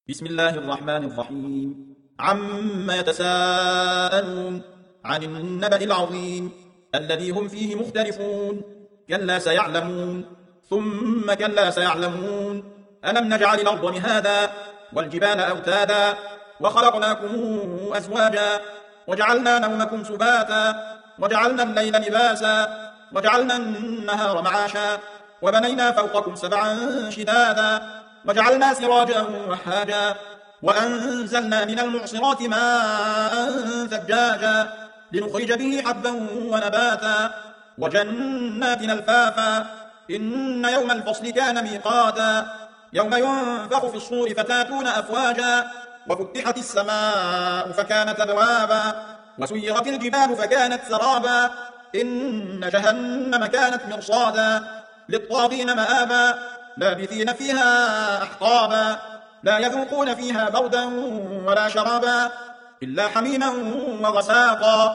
بسم الله الرحمن الرحيم عما يتساءلون عن النبأ العظيم الذي هم فيه مختلفون كلا سيعلمون ثم كلا سيعلمون ألم نجعل الأرض مهادا والجبال أوتادا وخلقناكم أزواجا وجعلنا نومكم سباتا وجعلنا الليل لباسا وجعلنا النهار معاشا وبنينا فوقكم سبعا شدادا وجعلنا سراجا وحاجا وأنزلنا من المعصرات ماء ثجاجا لنخرج به حبا ونباتا وجنات ألفافا إن يوم الفصل كان ميقاتا يوم ينفخ في الصور فتاتون أفواجا وفتحت السماء فكانت أبوابا وسيرت الجبال فكانت سرابا إن جهنم كانت مرصادا للطاغين مآبا لابثين فيها أحقابا لا يذوقون فيها بردا ولا شرابا إلا حميما وغساقا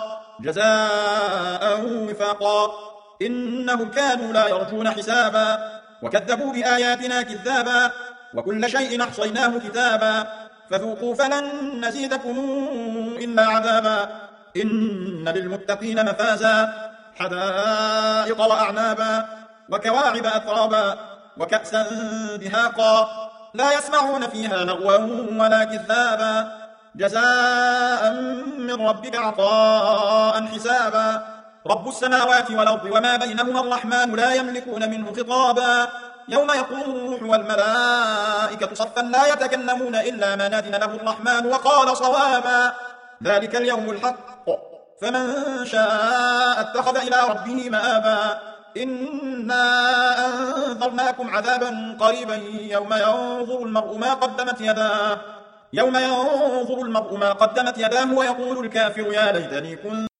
جزاء وفاقا إنهم كانوا لا يرجون حسابا وكذبوا بآياتنا كذابا وكل شيء أحصيناه كتابا فذوقوا فلن نزيدكم إلا عذابا إن للمتقين مفازا حدائق وأعنابا وكواعب أترابا وكأسا دهاقا لا يسمعون فيها لغوا ولا كذابا جزاء من ربك عطاء حسابا رب السماوات والأرض وما بينهما الرحمن لا يملكون منه خطابا يوم يقول الروح والملائكة صفا لا يتكلمون إلا من أذن له الرحمن وقال صوابا ذلك اليوم الحق فمن شاء اتخذ إلى ربه مآبا إنا أنذرناكم عذابا قريبا يوم ينظر المرء ما قدمت يداه ويقول الكافر يا ليتني كنت